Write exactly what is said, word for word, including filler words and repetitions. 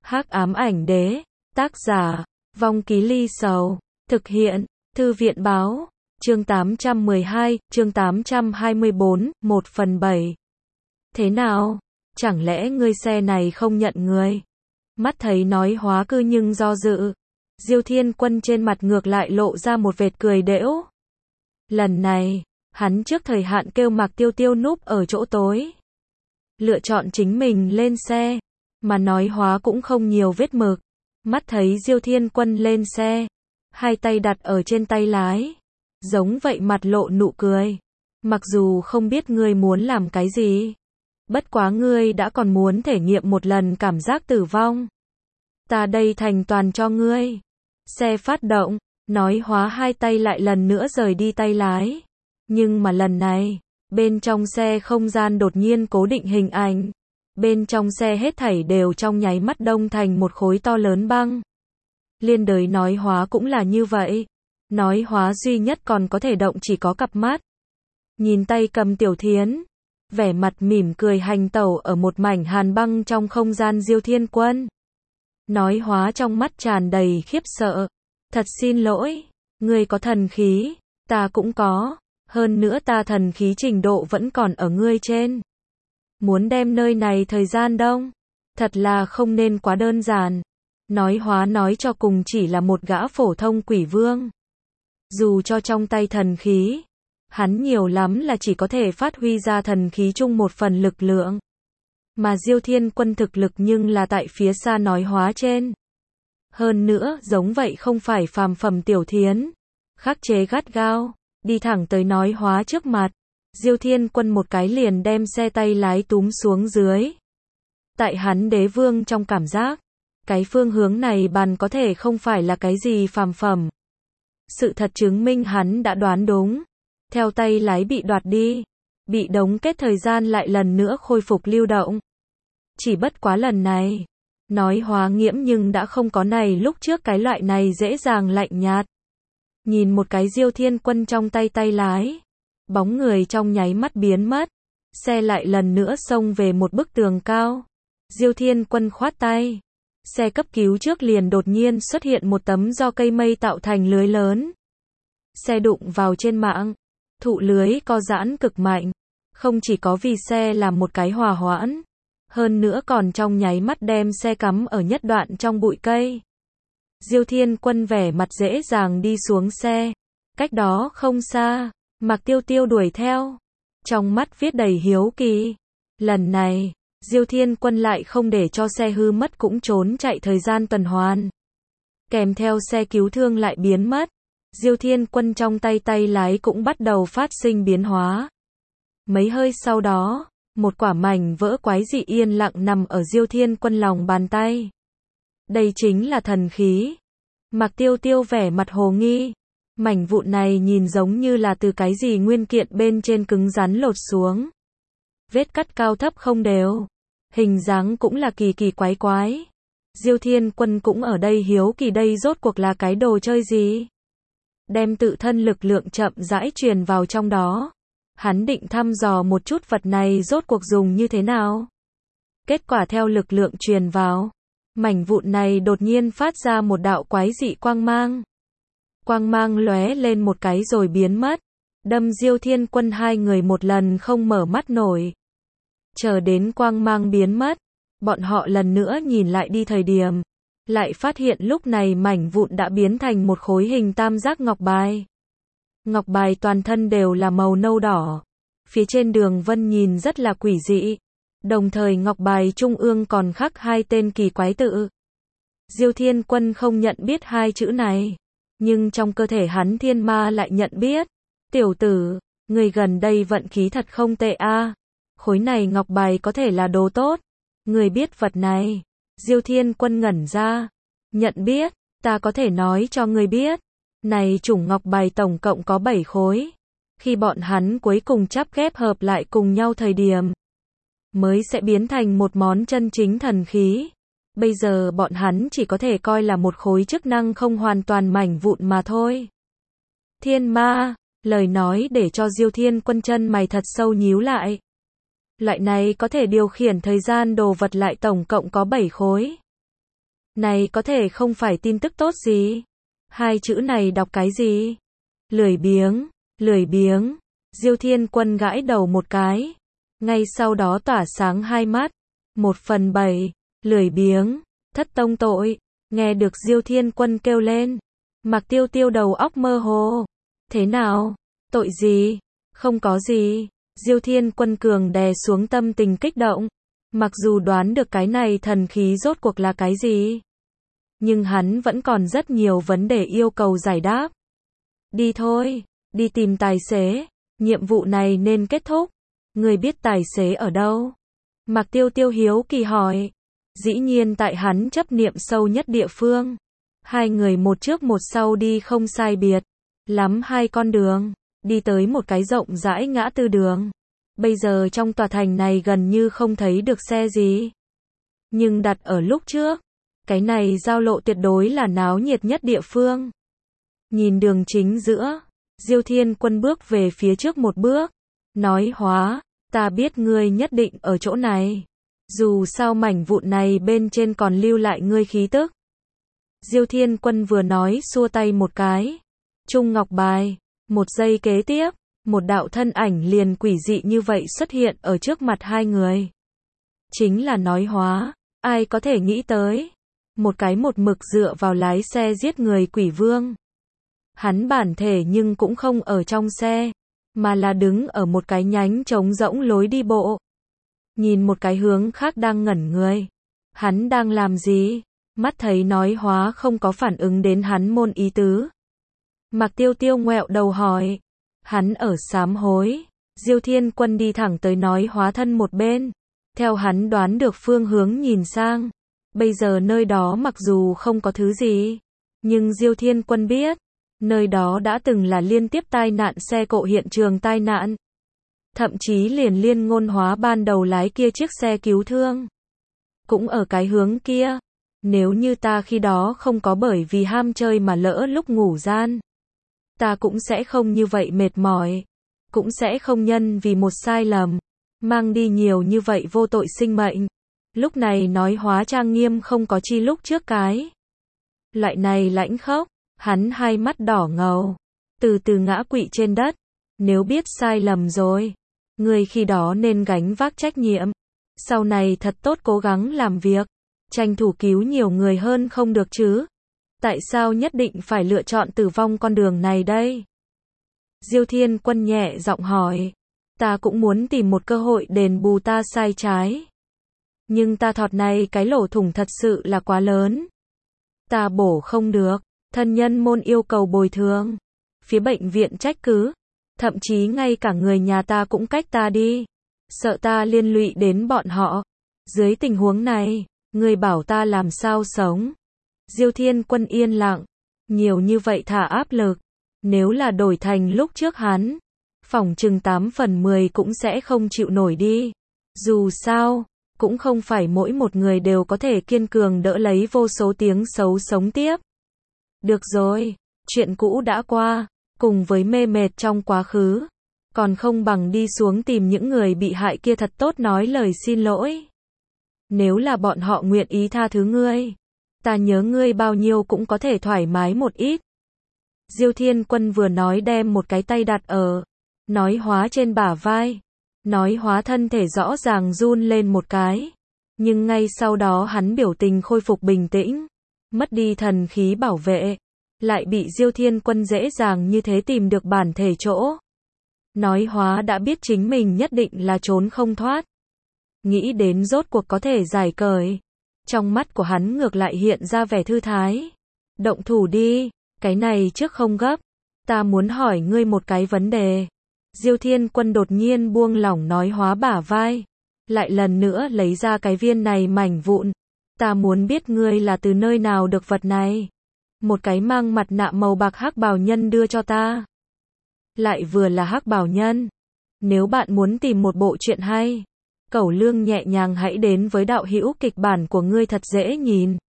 Hắc ám ảnh đế, tác giả, Vong Ký Ly Sầu, thực hiện, Thư viện báo, chương tám trăm mười hai, chương tám trăm hai mươi bốn, một phần bảy. Thế nào? Chẳng lẽ ngươi xe này không nhận người? Mắt thấy nói hóa cư nhưng do dự. Diêu Thiên Quân trên mặt ngược lại lộ ra một vệt cười đễu. Lần này, hắn trước thời hạn kêu Mạc Tiêu Tiêu núp ở chỗ tối. Lựa chọn chính mình lên xe, mà nói hóa cũng không nhiều vết mực. Mắt thấy Diêu Thiên Quân lên xe, hai tay đặt ở trên tay lái, giống vậy mặt lộ nụ cười. Mặc dù không biết ngươi muốn làm cái gì, bất quá ngươi đã còn muốn thể nghiệm một lần cảm giác tử vong. Ta đây thành toàn cho ngươi. Xe phát động, nói hóa hai tay lại lần nữa rời đi tay lái. Nhưng mà lần này, bên trong xe không gian đột nhiên cố định hình ảnh. Bên trong xe hết thảy đều trong nháy mắt đông thành một khối to lớn băng. Liên đới nói hóa cũng là như vậy. Nói hóa duy nhất còn có thể động chỉ có cặp mắt. Nhìn tay cầm Tiểu Thiến, vẻ mặt mỉm cười hành tẩu ở một mảnh hàn băng trong không gian Diêu Thiên Quân. Nói hóa trong mắt tràn đầy khiếp sợ. Thật xin lỗi, ngươi có thần khí, ta cũng có. Hơn nữa ta thần khí trình độ vẫn còn ở ngươi trên. Muốn đem nơi này thời gian đông, thật là không nên quá đơn giản. Nói hóa nói cho cùng chỉ là một gã phổ thông quỷ vương. Dù cho trong tay thần khí, hắn nhiều lắm là chỉ có thể phát huy ra thần khí chung một phần lực lượng. Mà Diêu Thiên Quân thực lực nhưng là tại phía xa nói hóa trên. Hơn nữa, giống vậy không phải phàm phẩm Tiểu Thiến. Khắc chế gắt gao, đi thẳng tới nói hóa trước mặt. Diêu Thiên Quân một cái liền đem xe tay lái túm xuống dưới. Tại hắn đế vương trong cảm giác, cái phương hướng này bàn có thể không phải là cái gì phàm phẩm. Sự thật chứng minh hắn đã đoán đúng. Theo tay lái bị đoạt đi, bị đóng kết thời gian lại lần nữa khôi phục lưu động. Chỉ bất quá lần này, nói hóa nghiễm nhưng đã không có này lúc trước cái loại này dễ dàng lạnh nhạt. Nhìn một cái Diêu Thiên Quân trong tay tay lái, bóng người trong nháy mắt biến mất, xe lại lần nữa xông về một bức tường cao. Diêu Thiên Quân khoát tay, xe cấp cứu trước liền đột nhiên xuất hiện một tấm do cây mây tạo thành lưới lớn. Xe đụng vào trên mạng, thụ lưới co giãn cực mạnh, không chỉ có vì xe làm một cái hòa hoãn, hơn nữa còn trong nháy mắt đem xe cắm ở nhất đoạn trong bụi cây. Diêu Thiên Quân vẻ mặt dễ dàng đi xuống xe, cách đó không xa, Mạc Tiêu Tiêu đuổi theo, trong mắt viết đầy hiếu kỳ. Lần này, Diêu Thiên Quân lại không để cho xe hư mất cũng trốn chạy thời gian tuần hoàn. Kèm theo xe cứu thương lại biến mất, Diêu Thiên Quân trong tay tay lái cũng bắt đầu phát sinh biến hóa. Mấy hơi sau đó, một quả mảnh vỡ quái dị yên lặng nằm ở Diêu Thiên Quân lòng bàn tay. Đây chính là thần khí. Mạc Tiêu Tiêu vẻ mặt hồ nghi. Mảnh vụn này nhìn giống như là từ cái gì nguyên kiện bên trên cứng rắn lột xuống. Vết cắt cao thấp không đều. Hình dáng cũng là kỳ kỳ quái quái. Diêu Thiên Quân cũng ở đây hiếu kỳ đây rốt cuộc là cái đồ chơi gì. Đem tự thân lực lượng chậm rãi truyền vào trong đó. Hắn định thăm dò một chút vật này rốt cuộc dùng như thế nào. Kết quả theo lực lượng truyền vào, mảnh vụn này đột nhiên phát ra một đạo quái dị quang mang. Quang mang lóe lên một cái rồi biến mất, đâm Diêu Thiên Quân hai người một lần không mở mắt nổi. Chờ đến quang mang biến mất, bọn họ lần nữa nhìn lại đi thời điểm, lại phát hiện lúc này mảnh vụn đã biến thành một khối hình tam giác ngọc bài. Ngọc bài toàn thân đều là màu nâu đỏ, phía trên đường vân nhìn rất là quỷ dị. Đồng thời ngọc bài trung ương còn khắc hai tên kỳ quái tự. Diêu Thiên Quân không nhận biết hai chữ này, nhưng trong cơ thể hắn thiên ma lại nhận biết. Tiểu tử, người gần đây vận khí thật không tệ a. Khối này ngọc bài có thể là đồ tốt. Người biết vật này? Diêu Thiên Quân ngẩn ra. Nhận biết, ta có thể nói cho người biết. Này chủng ngọc bài tổng cộng có bảy khối. Khi bọn hắn cuối cùng chắp ghép hợp lại cùng nhau thời điểm, mới sẽ biến thành một món chân chính thần khí. Bây giờ bọn hắn chỉ có thể coi là một khối chức năng không hoàn toàn mảnh vụn mà thôi. Thiên ma, lời nói để cho Diêu Thiên Quân chân mày thật sâu nhíu lại. Loại này có thể điều khiển thời gian đồ vật lại tổng cộng có bảy khối. Này có thể không phải tin tức tốt gì. Hai chữ này đọc cái gì? Lười biếng, lười biếng. Diêu Thiên Quân gãi đầu một cái. Ngay sau đó tỏa sáng hai mắt. Một phần bảy, lười biếng, thất tông tội. Nghe được Diêu Thiên Quân kêu lên. Mạc Tiêu Tiêu đầu óc mơ hồ. Thế nào? Tội gì? Không có gì. Diêu Thiên Quân cường đè xuống tâm tình kích động. Mặc dù đoán được cái này thần khí rốt cuộc là cái gì, nhưng hắn vẫn còn rất nhiều vấn đề yêu cầu giải đáp. Đi thôi, đi tìm tài xế. Nhiệm vụ này nên kết thúc. Người biết tài xế ở đâu? Mạc Tiêu Tiêu hiếu kỳ hỏi. Dĩ nhiên tại hắn chấp niệm sâu nhất địa phương. Hai người một trước một sau đi không sai biệt lắm hai con đường, đi tới một cái rộng rãi ngã tư đường. Bây giờ trong tòa thành này gần như không thấy được xe gì. Nhưng đặt ở lúc trước, cái này giao lộ tuyệt đối là náo nhiệt nhất địa phương. Nhìn đường chính giữa, Diêu Thiên Quân bước về phía trước một bước. Nói Hóa, ta biết ngươi nhất định ở chỗ này. Dù sao mảnh vụn này bên trên còn lưu lại ngươi khí tức. Diêu Thiên Quân vừa nói xua tay một cái. Trung ngọc bài, một giây kế tiếp. Một đạo thân ảnh liền quỷ dị như vậy xuất hiện ở trước mặt hai người. Chính là Nói Hóa, ai có thể nghĩ tới. Một cái một mực dựa vào lái xe giết người quỷ vương. Hắn bản thể nhưng cũng không ở trong xe, mà là đứng ở một cái nhánh trống rỗng lối đi bộ. Nhìn một cái hướng khác đang ngẩn người. Hắn đang làm gì? Mắt thấy Nói Hóa không có phản ứng đến hắn môn ý tứ. Mạc Tiêu Tiêu ngoẹo đầu hỏi. Hắn ở sám hối. Diêu Thiên Quân đi thẳng tới Nói Hóa thân một bên. Theo hắn đoán được phương hướng nhìn sang. Bây giờ nơi đó mặc dù không có thứ gì, nhưng Diêu Thiên Quân biết, nơi đó đã từng là liên tiếp tai nạn xe cộ hiện trường tai nạn. Thậm chí liền Liên Ngôn Hóa ban đầu lái kia chiếc xe cứu thương. Cũng ở cái hướng kia. Nếu như ta khi đó không có bởi vì ham chơi mà lỡ lúc ngủ gian, ta cũng sẽ không như vậy mệt mỏi, cũng sẽ không nhân vì một sai lầm, mang đi nhiều như vậy vô tội sinh mệnh. Lúc này Nói Hóa trang nghiêm không có chi lúc trước cái. Loại này lãnh khốc, hắn hai mắt đỏ ngầu, từ từ ngã quỵ trên đất. Nếu biết sai lầm rồi, người khi đó nên gánh vác trách nhiệm. Sau này thật tốt cố gắng làm việc, tranh thủ cứu nhiều người hơn không được chứ. Tại sao nhất định phải lựa chọn tử vong con đường này đây? Diêu Thiên Quân nhẹ giọng hỏi. Ta cũng muốn tìm một cơ hội đền bù ta sai trái. Nhưng ta thọt này cái lỗ thủng thật sự là quá lớn. Ta bổ không được, thân nhân môn yêu cầu bồi thường. Phía bệnh viện trách cứ. Thậm chí ngay cả người nhà ta cũng cách ta đi. Sợ ta liên lụy đến bọn họ. Dưới tình huống này, người bảo ta làm sao sống? Diêu Thiên Quân yên lặng. Nhiều như vậy thả áp lực. Nếu là đổi thành lúc trước hắn, phỏng chừng tám phần mười cũng sẽ không chịu nổi đi. Dù sao, cũng không phải mỗi một người đều có thể kiên cường đỡ lấy vô số tiếng xấu sống tiếp. Được rồi, chuyện cũ đã qua, cùng với mê mệt trong quá khứ, còn không bằng đi xuống tìm những người bị hại kia thật tốt nói lời xin lỗi. Nếu là bọn họ nguyện ý tha thứ ngươi, ta nhớ ngươi bao nhiêu cũng có thể thoải mái một ít. Diêu Thiên Quân vừa nói đem một cái tay đặt ở Nói Hóa trên bả vai. Nói Hóa thân thể rõ ràng run lên một cái. Nhưng ngay sau đó hắn biểu tình khôi phục bình tĩnh. Mất đi thần khí bảo vệ. Lại bị Diêu Thiên Quân dễ dàng như thế tìm được bản thể chỗ. Nói Hóa đã biết chính mình nhất định là trốn không thoát. Nghĩ đến rốt cuộc có thể giải cởi. Trong mắt của hắn ngược lại hiện ra vẻ thư thái. Động thủ đi, cái này trước không gấp. Ta muốn hỏi ngươi một cái vấn đề. Diêu Thiên Quân đột nhiên buông lỏng Nói Hóa bả vai. Lại lần nữa lấy ra cái viên này mảnh vụn. Ta muốn biết ngươi là từ nơi nào được vật này. Một cái mang mặt nạ màu bạc hắc bào nhân đưa cho ta. Lại vừa là hắc bào nhân. Nếu bạn muốn tìm một bộ truyện hay, Cẩu Lương nhẹ nhàng hãy đến với đạo hữu kịch bản của ngươi thật dễ nhìn.